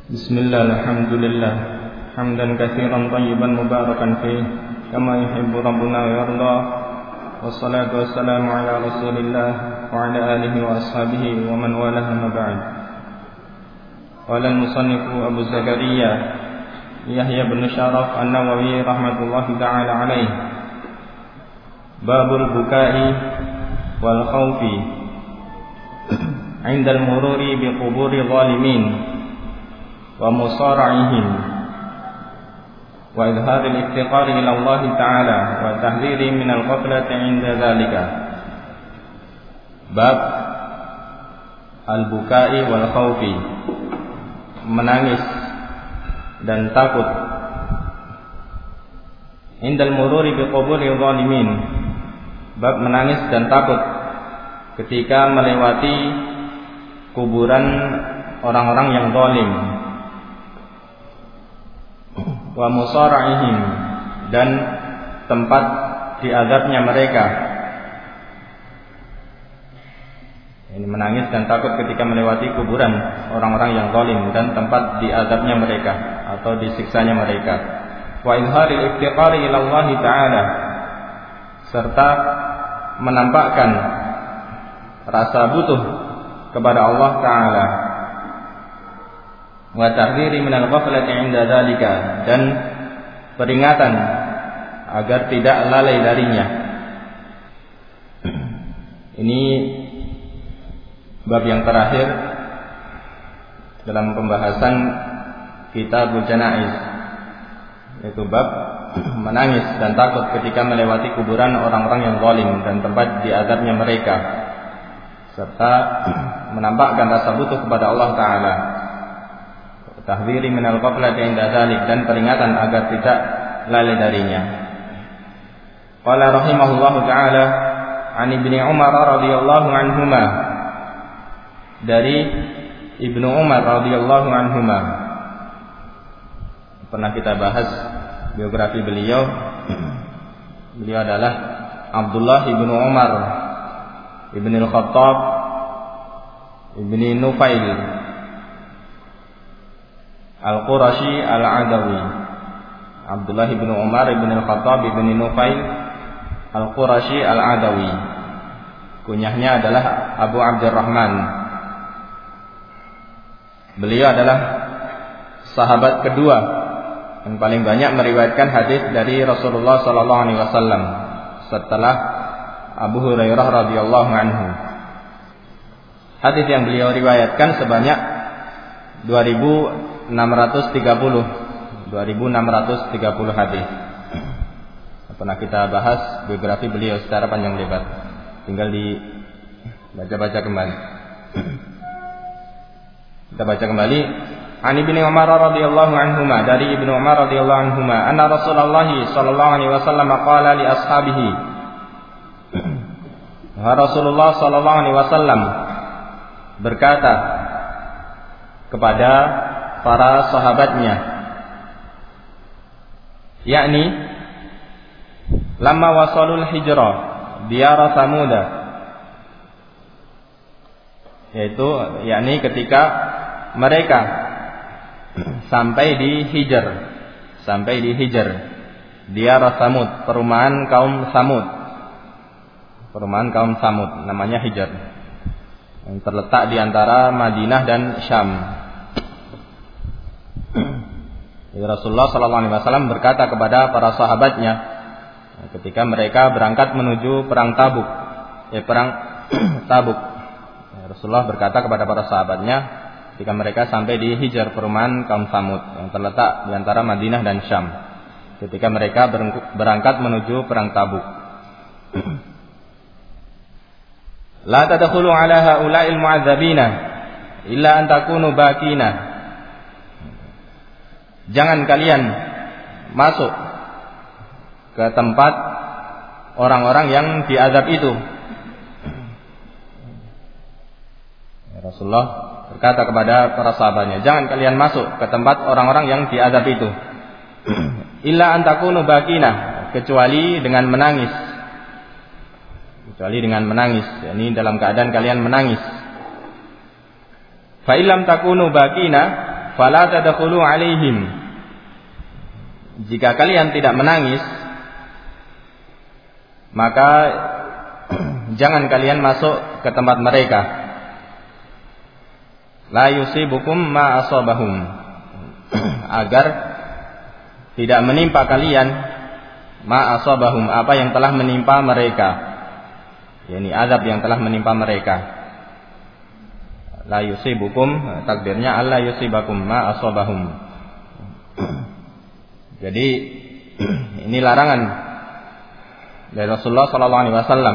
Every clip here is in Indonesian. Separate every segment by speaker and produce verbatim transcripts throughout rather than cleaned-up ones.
Speaker 1: Bismillah, alhamdulillah, hamdan katsiran tayyiban mubarakan fih, kama yuhibbu rabbuna wa yarda. Wassalatu wassalamu ala Rasulillah wa ala alihi wa ashabihi wa man walaha ma ba'd. Qala al-musannifu Abu Zakaria Yahya bin Syaraf An-Nawawi rahmatullahi ta'ala alaih. Babul bukai wal khawfi 'inda al-mururi bi quburi zalimin wa musara'ihim wa idhar al-iftiqar ila Allah ta'ala wa tahdhiri min al-ghaflati 'inda dhalika. Bab al-bukai wal khawfi, menangis dan takut, indal mururi bi quburi zalimin, bab menangis dan takut ketika melewati kuburan orang-orang yang zalim, wa musara'ihim, dan tempat diazabnya mereka. Ini menangis dan takut ketika melewati kuburan orang-orang yang zalim dan tempat diazabnya mereka atau disiksanya mereka. Wa izharil iftiqari ila Allah ta'ala, serta menampakkan rasa butuh kepada Allah Ta'ala. Wa tahdhiri minal ghaflati 'inda dzalika, dan peringatan agar tidak lalai darinya. Ini bab yang terakhir dalam pembahasan Kitabul Janaiz, yaitu bab menangis dan takut ketika melewati kuburan orang-orang yang zalim dan tempat diazabnya mereka, serta menampakkan rasa butuh kepada Allah Ta'ala. Tahdhiri minal ghaflati 'inda dzalik, dan peringatan agar tidak lalai darinya. Qala rahimahullahu ta'ala an Ibnu Umar radhiyallahu anhuma, dari Ibnu Umar radhiyallahu anhuma. Pernah kita bahas biografi beliau. Beliau adalah Abdullah ibnu Umar ibn al-Khattab ibn Nufail al-Qurashi al-Adawi. Abdullah ibnu Umar ibn al-Khattab ibn Nufail al-Qurashi al-Adawi. Kunyahnya adalah Abu Abdurrahman. Beliau adalah sahabat kedua yang paling banyak meriwayatkan hadis dari Rasulullah sallallahu alaihi wasallam setelah Abu Hurairah radhiyallahu anhu. Hadis yang beliau riwayatkan sebanyak dua ribu enam ratus tiga puluh hadis. Pernah kita bahas biografi beliau secara panjang lebar. Tinggal di baca-baca kembali. Kita baca kembali. An Ibnu Umar radhiyallahu anhuma, dari Ibnu Umar radhiyallahu anhuma, anna Rasulullah sallallahu alaihi wasallam qala li ashabihi. Rasulullah sallallahu alaihi wasallam berkata kepada para sahabatnya, yakni lamma wasalul hijrah diyar Samud, yaitu yakni ketika mereka sampai di Hijr, sampai di Hijr, diyar Samud, perumahan kaum Samud, perumahan kaum Samud, namanya Hijr, yang terletak di antara Madinah dan Syam. Jadi Rasulullah sallallahu alaihi wasallam berkata kepada para sahabatnya ketika mereka berangkat menuju perang Tabuk, ya perang Tabuk. Rasulullah berkata kepada para sahabatnya ketika mereka sampai di Hijr, perumahan kaum Samud yang terletak di antara Madinah dan Syam, ketika mereka berangkat menuju perang Tabuk. La tadkhulu ala haula'il mu'adzabina illa an takunu bakina. Jangan kalian masuk ke tempat orang-orang yang diazab itu. Rasulullah berkata kepada para sahabatnya, jangan kalian masuk ke tempat orang-orang yang diazab itu. Illa an takunu bakina, kecuali dengan menangis. Kecuali dengan menangis, yakni dalam keadaan kalian menangis. Fa illam takunu bakina fala tadkhulu alaihim. Jika kalian tidak menangis, maka jangan kalian masuk ke tempat mereka. La yusibukum ma asabahum. Agar tidak menimpa kalian ma asabahum, apa yang telah menimpa mereka, yakni azab yang telah menimpa mereka. La yusibukum, takdirnya alla yusibakum ma asabahum. Jadi ini larangan dari Rasulullah sallallahu alaihi wasallam.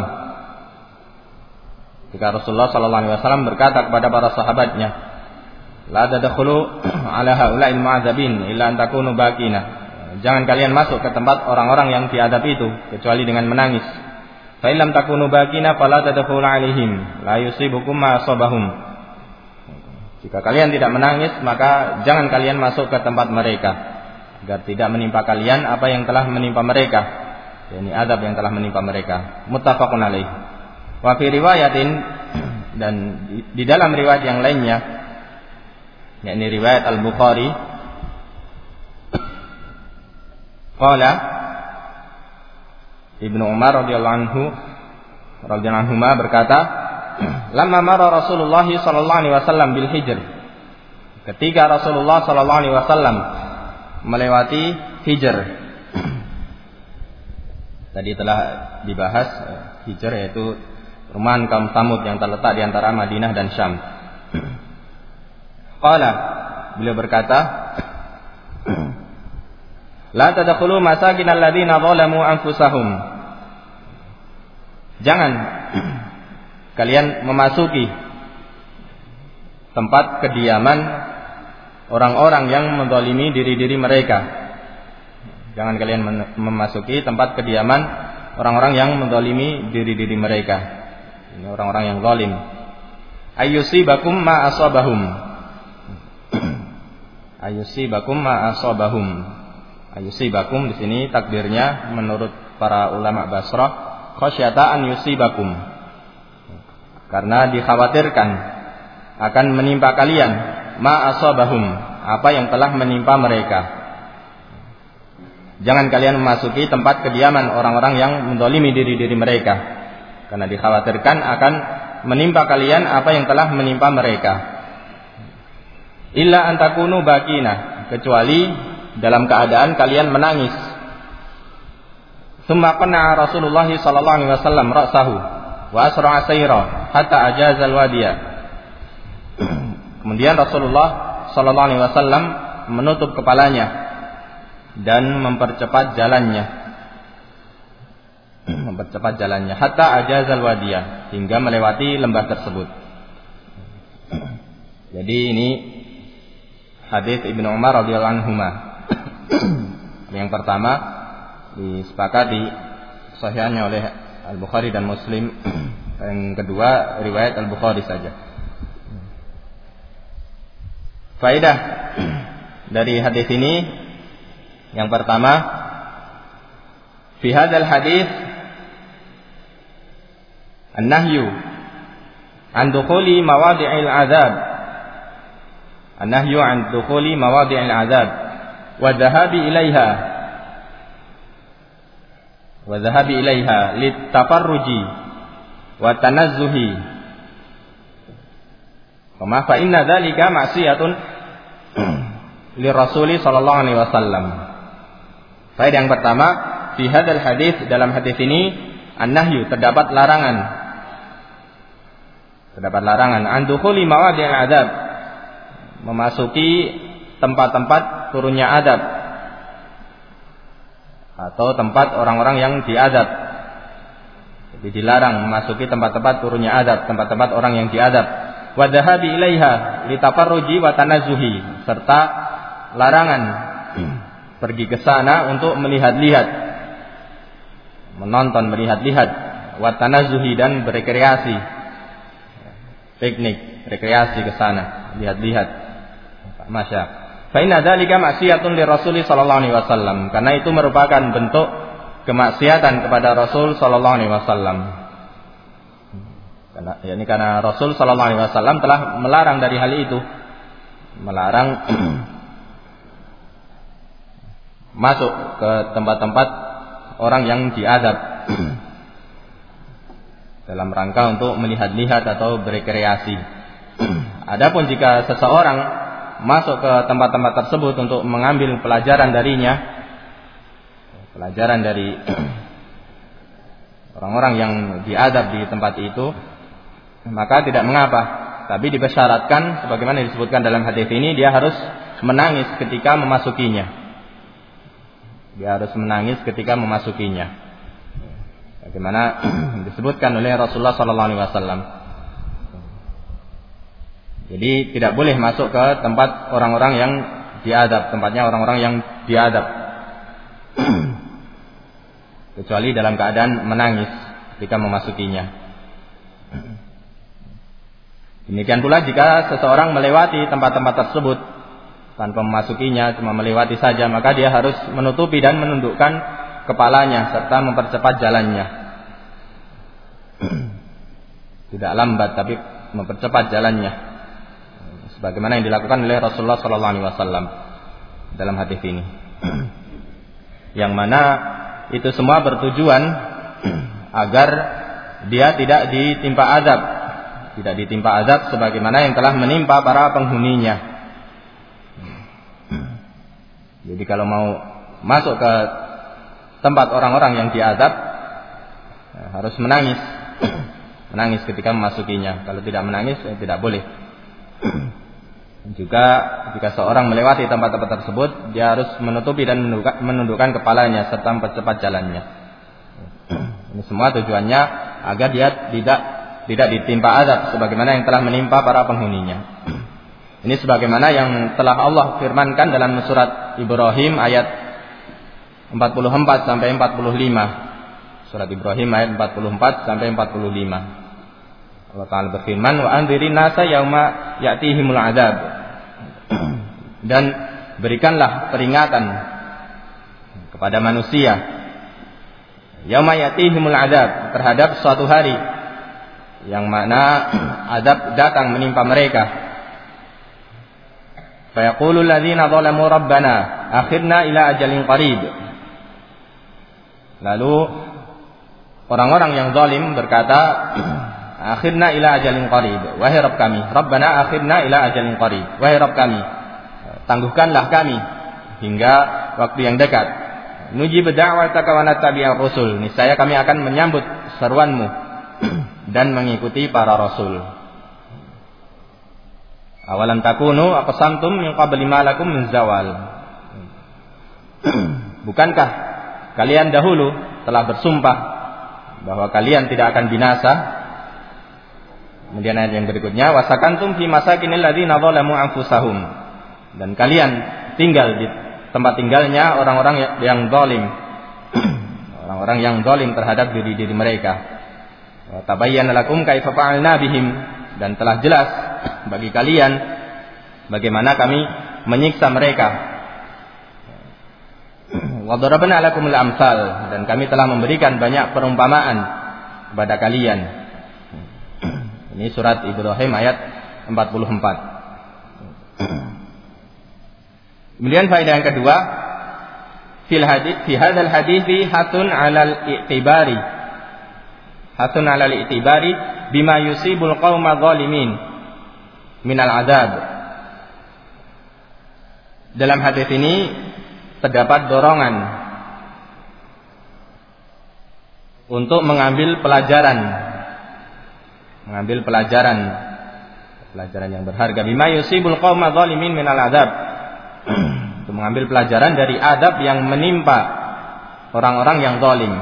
Speaker 1: Jika Rasulullah sallallahu alaihi wasallam berkata kepada para sahabatnya, la tadkhulu ala haula'il mu'adzabin illa an takunu baqina. Jangan kalian masuk ke tempat orang-orang yang diadab itu kecuali dengan menangis. Fa illam takunu baqina fala tadkhulu alaihim la yusibukum ma asabahum. Jika kalian tidak menangis, maka jangan kalian masuk ke tempat mereka agar tidak menimpa kalian apa yang telah menimpa mereka, yakni azab yang telah menimpa mereka. Muttafaqun alaih. Wa fi riwayatin, dan di, di dalam riwayat yang lainnya, yakni riwayat Al-Bukhari, qala Ibnu Umar radhiyallahu anhu radhiyallahu anhuma berkata, lamma mara Rasulullah sallallahu alaihi wasallam bil Hijr. Ketika Rasulullah sallallahu alaihi wasallam melewati Hijr. Tadi telah dibahas Hijr yaitu perumahan kaum Tsamud yang terletak di antara Madinah dan Syam. Qala, beliau berkata, la tadkhulu masakin alladziina zalamu anfusahum. Jangan kalian memasuki tempat kediaman orang-orang yang menzalimi diri-diri mereka. Jangan kalian memasuki tempat kediaman orang-orang yang menzalimi diri-diri mereka. Ini orang-orang yang zalim. Ayyusibakum ma asabahum. Ayyusibakum ma asabahum. Ayyusibakum di sini takdirnya menurut para ulama Basrah khasyata an yusibakum. Karena dikhawatirkan akan menimpa kalian ma asabahum, apa yang telah menimpa mereka. Jangan kalian memasuki tempat kediaman orang-orang yang menzalimi diri-diri mereka, karena dikhawatirkan akan menimpa kalian apa yang telah menimpa mereka. Illa antakunu bakina, kecuali dalam keadaan kalian menangis. Summa qana Rasulullah sallallahu alaihi wasallam ra'sahu wa asra'a sayra hatta ajazal wadiya. Kemudian Rasulullah sallallahu alaihi wasallam menutup kepalanya dan mempercepat jalannya. Mempercepat jalannya hatta ajazal wadiya, hingga melewati lembah tersebut. Jadi ini hadis Ibnu Umar radhiyallahu anhuma. Yang pertama disepakati sahihnya oleh Al-Bukhari dan Muslim. Yang kedua riwayat Al-Bukhari saja. Faedah dari hadis ini, yang pertama, fi hadzal hadis an-nahyu an dukhuli mawadi'il adzab. An-nahyu an dukhuli mawadi'il adzab wa dhahabi ilaiha wa dhahabi ilaiha litafarruji wa tanazzuhi. Wa fa inna dzalika ma'siyatun li Rasul sallallahu alaihi wasallam. Faedah yang pertama, fi hadzal hadis, dalam hadis ini an-nahyu, terdapat larangan. Terdapat larangan an dukhuli mawadi'il adzab, memasuki tempat-tempat turunnya adab atau tempat orang-orang yang diadab. Jadi dilarang memasuki tempat-tempat turunnya adab, tempat-tempat orang yang diadab. Wa dhahabi ilaiha litafarruji wa tanazzuhi, serta larangan pergi ke sana untuk melihat-lihat, menonton, melihat-lihat, wa tanazzuhi, dan berekreasi, piknik, rekreasi ke sana, lihat-lihat. Masya. Fa inna dzalika ma'siyatun li Rasul sallallahu alaihi wasallam, karena itu merupakan bentuk kemaksiatan kepada Rasul sallallahu alaihi wasallam. Karena yakni karena Rasul sallallahu alaihi wasallam telah melarang dari hal itu. melarang masuk ke tempat-tempat orang yang diazab dalam rangka untuk melihat-lihat atau berrekreasi. Adapun jika seseorang masuk ke tempat-tempat tersebut untuk mengambil pelajaran darinya, pelajaran dari orang-orang yang diazab di tempat itu, maka tidak mengapa. Tapi dipersyaratkan sebagaimana disebutkan dalam hadis ini, dia harus menangis ketika memasukinya. Dia harus menangis ketika memasukinya. Bagaimana disebutkan oleh Rasulullah sallallahu alaihi wasallam. Jadi tidak boleh masuk ke tempat orang-orang yang diazab, tempatnya orang-orang yang diazab. Kecuali dalam keadaan menangis ketika memasukinya. Demikian pula jika seseorang melewati tempat-tempat tersebut tanpa memasukinya, cuma melewati saja, maka dia harus menutupi dan menundukkan kepalanya serta mempercepat jalannya. Tidak lambat tapi mempercepat jalannya, sebagaimana yang dilakukan oleh Rasulullah sallallahu alaihi wasallam dalam hadis ini. Yang mana itu semua bertujuan agar dia tidak ditimpa azab, tidak ditimpa azab sebagaimana yang telah menimpa para penghuninya. Jadi kalau mau masuk ke tempat orang-orang yang diazab, harus menangis, menangis ketika memasukinya. Kalau tidak menangis, ya tidak boleh. Juga jika seorang melewati tempat-tempat tersebut, dia harus menutupi dan menundukkan kepalanya serta mempercepat jalannya. Ini semua tujuannya agar dia tidak tidak ditimpa azab sebagaimana yang telah menimpa para penghuninya. Ini sebagaimana yang telah Allah firmankan dalam surat Ibrahim ayat empat puluh empat sampai empat puluh lima. Surat Ibrahim ayat empat puluh empat sampai empat puluh lima. Allah Ta'ala berfirman, wa andzirin nasa yauma ya'tihimul adzab. Dan berikanlah peringatan kepada manusia yauma ya'tihimul adzab, terhadap suatu hari yang mana azab datang menimpa mereka. Fa yaqulul ladzina zalamu rabbana akhirna ila ajalin qarib. Lalu orang-orang yang zalim berkata, akhirna ila ajalin qarib, wahai Rabb kami, Rabbana akhirna ila ajalin qarib, wahai Rabb kami, tangguhkanlah kami hingga waktu yang dekat. Nujib da'wataka wa nattabi'ar rusul, niscaya kami akan menyambut seruanmu dan mengikuti para rasul. Awalam takunu aqsamtum min qabli ma lakum min zawal. Bukankah kalian dahulu telah bersumpah bahwa kalian tidak akan binasa? Kemudian ayat yang berikutnya, wasakantum fi masakinil ladzina zalamu anfusahum, dan kalian tinggal di tempat tinggalnya orang-orang yang zalim, orang-orang yang zalim terhadap diri-diri mereka. Wa tabayyana lakum kaifa fa'alna bihim, dan telah jelas bagi kalian bagaimana kami menyiksa mereka. Wa darabna lakumul amsal, dan kami telah memberikan banyak perumpamaan kepada kalian. Ini surat Ibrahim ayat empat puluh empat. Kemudian faedah yang kedua, fil hadits fi hadzal hadithi hatun 'alal i'tibari. Hatun 'alal i'tibari bima yusibul qauma zalimin minal azab. Dalam hadis ini terdapat dorongan untuk mengambil pelajaran, mengambil pelajaran, pelajaran yang berharga. Bima yusibul qauma zalimin minal azab, untuk mengambil pelajaran dari adab yang menimpa orang-orang yang zalim,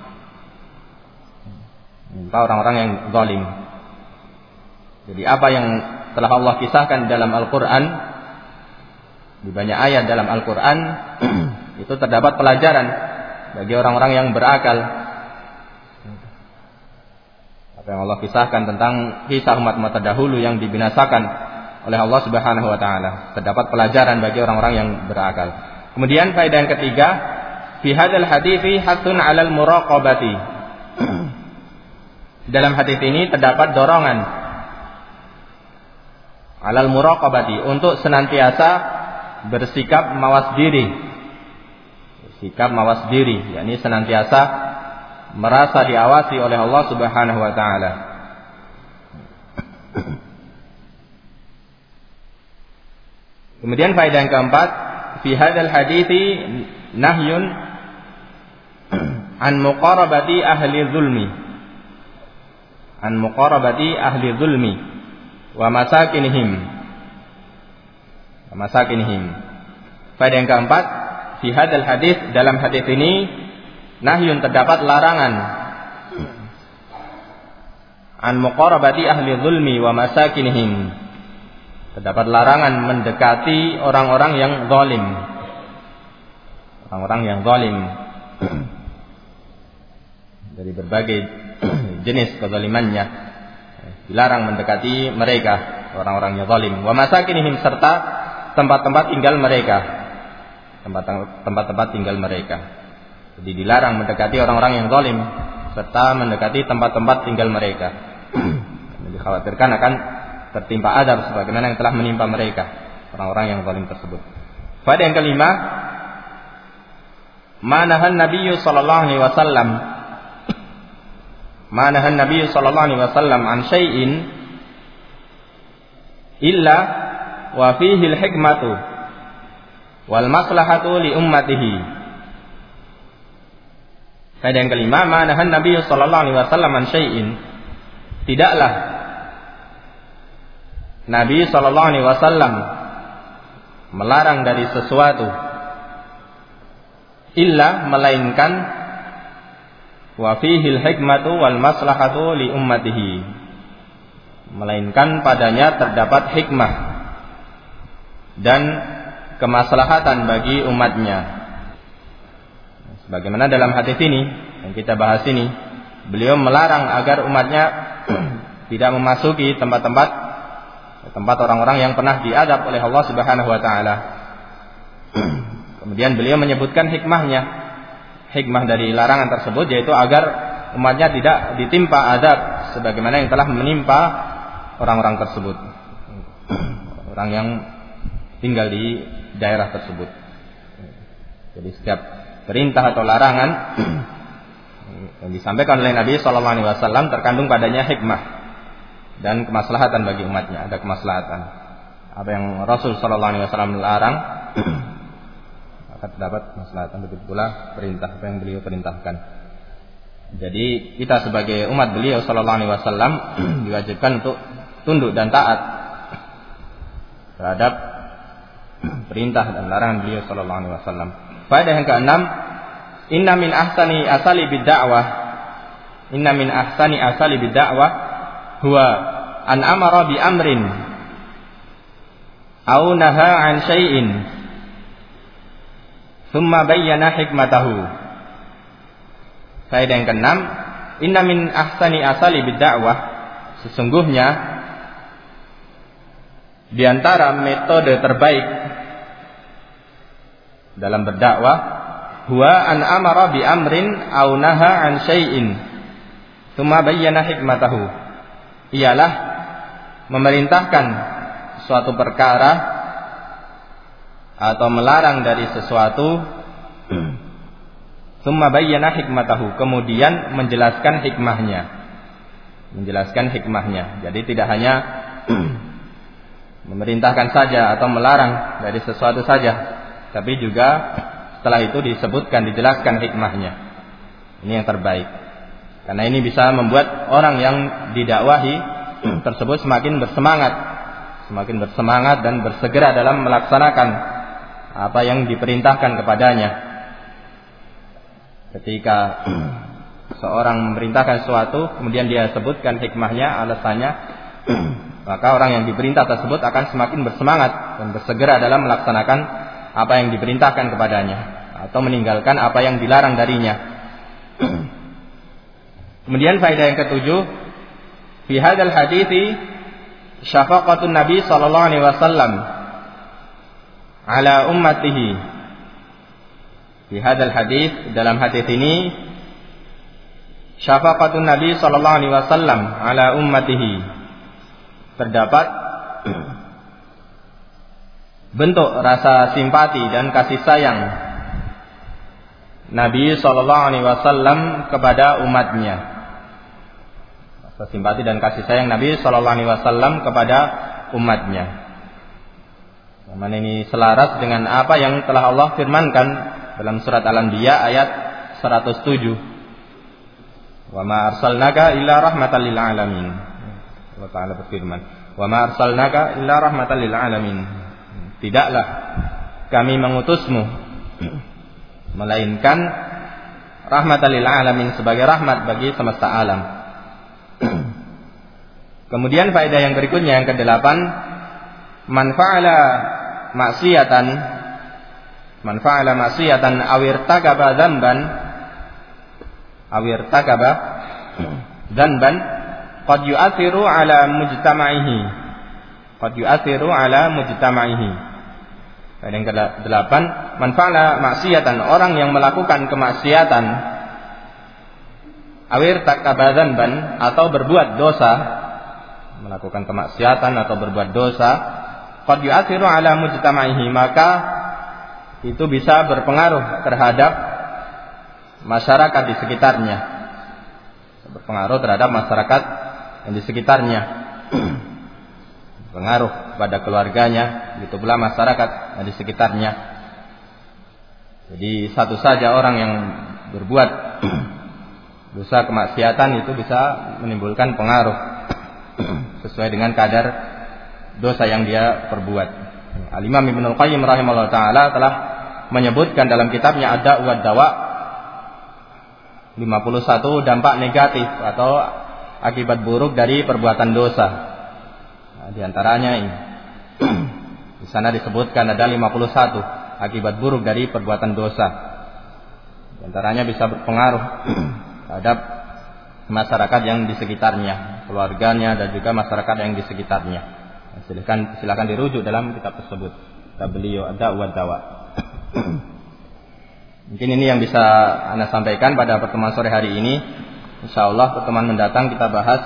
Speaker 1: menimpa orang-orang yang zalim. Jadi apa yang telah Allah kisahkan dalam Al-Quran, di banyak ayat dalam Al-Quran, itu terdapat pelajaran bagi orang-orang yang berakal. Apa yang Allah kisahkan tentang kisah umat-umat terdahulu yang dibinasakan oleh Allah Subhanahu wa taala, terdapat pelajaran bagi orang-orang yang berakal. Kemudian faedah yang ketiga, fi hadzal hadithi hatun 'alal muraqabati. Dalam hadis ini terdapat dorongan alal muraqabati, untuk senantiasa bersikap mawas diri. Sikap mawas diri, yakni senantiasa merasa diawasi oleh Allah Subhanahu wa taala. Kemudian faedah yang keempat, fi hadzal hadithi nahyun an muqarabati ahli zulmi. An muqarabati ahli zulmi wa masakinihim. Wa masakinihim. Faedah yang keempat, fi hadzal hadis, dalam hadis ini nahyun, terdapat larangan an muqarabati ahli zulmi wa masakinihim. Terdapat larangan mendekati orang-orang yang zalim. Orang-orang yang zalim dari berbagai jenis kezalimannya. Dilarang mendekati mereka, orang-orang yang zalim. Wa masakinihim, serta tempat-tempat tinggal mereka. Tempat-tempat tinggal mereka. Jadi dilarang mendekati orang-orang yang zalim serta mendekati tempat-tempat tinggal mereka. Dikhawatirkan akan tertimpa adab sebagaimana yang telah menimpa mereka, orang-orang yang zalim tersebut. Faedah yang kelima, manahan Nabi sallallahu alaihi wasallam manahan Nabi sallallahu alaihi wasallam an syai'in illa wa fihi al-hikmatu wal maslahatu li ummatihi. Faedah yang kelima, manahan Nabi sallallahu alaihi wasallam an syai'in, tidaklah Nabi sallallahu alaihi wasallam melarang dari sesuatu illa, melainkan wa fihil hikmatu wal maslahatu li ummatihi, melainkan padanya terdapat hikmah dan kemaslahatan bagi umatnya. Sebagaimana dalam hadis ini yang kita bahas ini, beliau melarang agar umatnya tidak memasuki tempat-tempat tempat orang-orang yang pernah diadab oleh Allah Subhanahu wa taala. Kemudian beliau menyebutkan hikmahnya. Hikmah dari larangan tersebut yaitu agar umatnya tidak ditimpa adab sebagaimana yang telah menimpa orang-orang tersebut. Orang yang tinggal di daerah tersebut. Jadi setiap perintah atau larangan yang disampaikan oleh Nabi sallallahu alaihi wasallam terkandung padanya hikmah dan kemaslahatan bagi umatnya, ada kemaslahatan. Apa yang Rasul sallallahu alaihi wasallam larang maka terdapat kemaslahatan, begitu pula perintah apa yang beliau perintahkan. Jadi kita sebagai umat beliau sallallahu alaihi wasallam diwajibkan untuk tunduk dan taat terhadap perintah dan larangan beliau sallallahu alaihi wasallam. Faedah yang keenam, inna min ahsani asali bid-da'wah inna min ahsani asali bid-da'wah huwa an amara bi amrin aw naha an syai'in thumma bayyana hikmatahu. Faedah yang keenam, inna min ahsani asali bid-da'wah, sesungguhnya di antara metode terbaik dalam berdakwah huwa an amara bi amrin aw naha an syai'in thumma bayyana hikmatahu, ialah memerintahkan suatu perkara atau melarang dari sesuatu, tsumma bayyana hikmatahu, kemudian menjelaskan hikmahnya. Menjelaskan hikmahnya. Jadi tidak hanya memerintahkan saja atau melarang dari sesuatu saja, tapi juga setelah itu disebutkan, dijelaskan hikmahnya. Ini yang terbaik. Karena ini bisa membuat orang yang didakwahi tersebut semakin bersemangat, semakin bersemangat dan bersegera dalam melaksanakan apa yang diperintahkan kepadanya. Ketika seorang memerintahkan sesuatu, kemudian dia sebutkan hikmahnya, alasannya, maka orang yang diperintah tersebut akan semakin bersemangat dan bersegera dalam melaksanakan apa yang diperintahkan kepadanya atau meninggalkan apa yang dilarang darinya. Kemudian faedah yang ketujuh, fi hadzal hadithi syafaqatun Nabi sallallahu alaihi wasallam ala ummatihi. Fi hadzal hadits, dalam hadis ini, syafaqatun Nabi sallallahu alaihi wasallam ala ummatihi, terdapat bentuk rasa simpati dan kasih sayang Nabi Shallallahu Alaihi Wasallam kepada umatnya. Rasa simpati dan kasih sayang Nabi Shallallahu Alaihi Wasallam kepada umatnya. Yang mana ini selaras dengan apa yang telah Allah firmankan dalam surat Al-Anbiya ayat seratus tujuh. Wa ma arsalnaka illa rahmatan lil alamin. Allah Ta'ala berfirman, wa ma arsalnaka illa rahmatan lil alamin. Tidaklah kami mengutusmu melainkan rahmatan lil alamin, sebagai rahmat bagi semesta alam. Kemudian faedah yang berikutnya yang kedelapan, man fa'ala maksiatan man fa'ala maksiatan aw irtakaba dzamban aw irtakaba dzamban qad yu'athiru ala mujtama'ihi qad yu'athiru ala mujtama'ihi. Faedah yang kedelapan, man fa'ala maksiatan, orang yang melakukan kemaksiatan, aw irtakaba dzamban, atau berbuat dosa, melakukan kemaksiatan atau berbuat dosa, qad yu'athiru ala mujtama'ihi, maka itu bisa berpengaruh terhadap masyarakat di sekitarnya. Berpengaruh terhadap masyarakat yang di sekitarnya. Pengaruh pada keluarganya, begitu pula masyarakat yang di sekitarnya. Jadi satu saja orang yang berbuat dosa kemaksiatan itu bisa menimbulkan pengaruh sesuai dengan kadar dosa yang dia perbuat. Al-Imam Ibnul Qayyim rahimahullah ta'ala telah menyebutkan dalam kitabnya Ad-Da' wa Dawa lima puluh satu dampak negatif atau akibat buruk dari perbuatan dosa. Nah, di antaranya ini di sana disebutkan ada lima puluh satu akibat buruk dari perbuatan dosa. Di antaranya bisa berpengaruh terhadap masyarakat yang di sekitarnya, keluarganya, dan juga masyarakat yang di sekitarnya. Silakan silakan dirujuk dalam kitab tersebut. Kitab beliau Ad-Da' wa Dawa. Mungkin ini yang bisa Anda sampaikan pada pertemuan sore hari ini. Insyaallah pertemuan mendatang kita bahas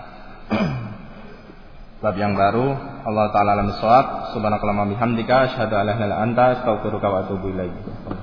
Speaker 1: bab yang baru. Allah Ta'ala alam bissawab. Subhanakallahumma bihamdika asyhadu an la ilaha illa anta astaghfiruka wa atubu ilaik.